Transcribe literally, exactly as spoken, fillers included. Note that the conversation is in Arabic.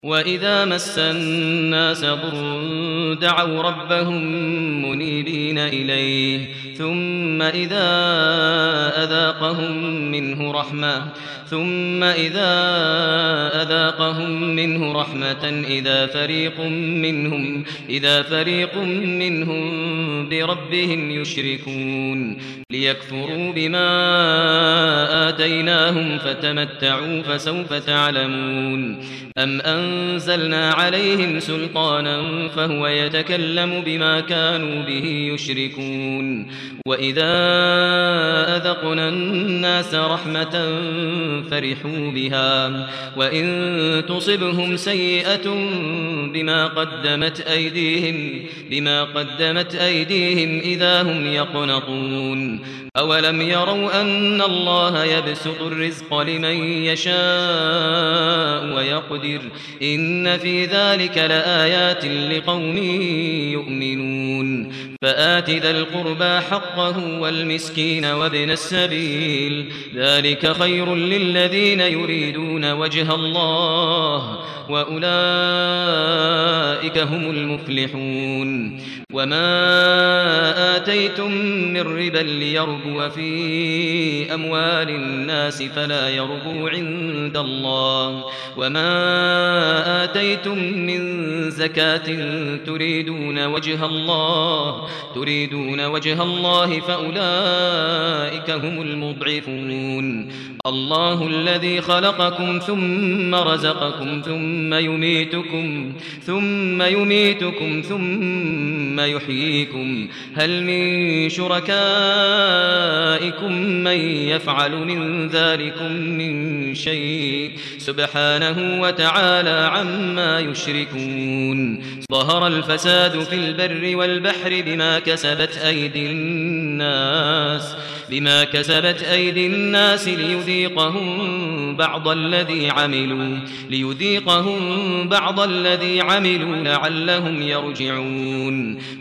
وإذا مس الناس ضر دعوا ربهم منيبين إليه ثم إذا أذاقهم منه رحمة ثم إذا أذاقهم منه رحمة إذا فريق منهم إذا فريق منهم بربهم يشركون ليكفروا بما آتيناهم فتمتعوا فسوف تعلمون أم أنزلنا عليهم سلطانا فهو يتكلم بما كانوا به يشركون وإذا أذقنا الناس رحمة فرحوا بها وإن تصبهم سيئة بما قدمت أيديهم بما قدمت أيديهم إذا هم يقنطون أولم يروا أن الله يبسط الرزق لمن يشاء ويقدر إن في ذلك لآيات لقوم يؤمنون فآت ذا القربى حقه والمسكين وابن السبيل ذلك خير للذين يريدون وجه الله وأولئك هم المفلحون وما آتيتم من ربا ليربو في أموال الناس فلا يربو عند الله وما آتيتم من زكاة تريدون وجه الله تريدون وجه الله فأولئك هم المضعفون الله الذي خلقكم ثم رزقكم ثم يميتكم ثم يميتكم ثم يحييكم هل من شركائكم من يفعل من ذلكم من شيء سبحانه وتعالى عما يشركون ظهر الفساد في البر والبحر بما كسبت أيدي الناس بما كسبت أيدي الناس ليذيقهم بعض الذي عملوا ليذيقهم بعض الذي عملوا لعلهم يرجعون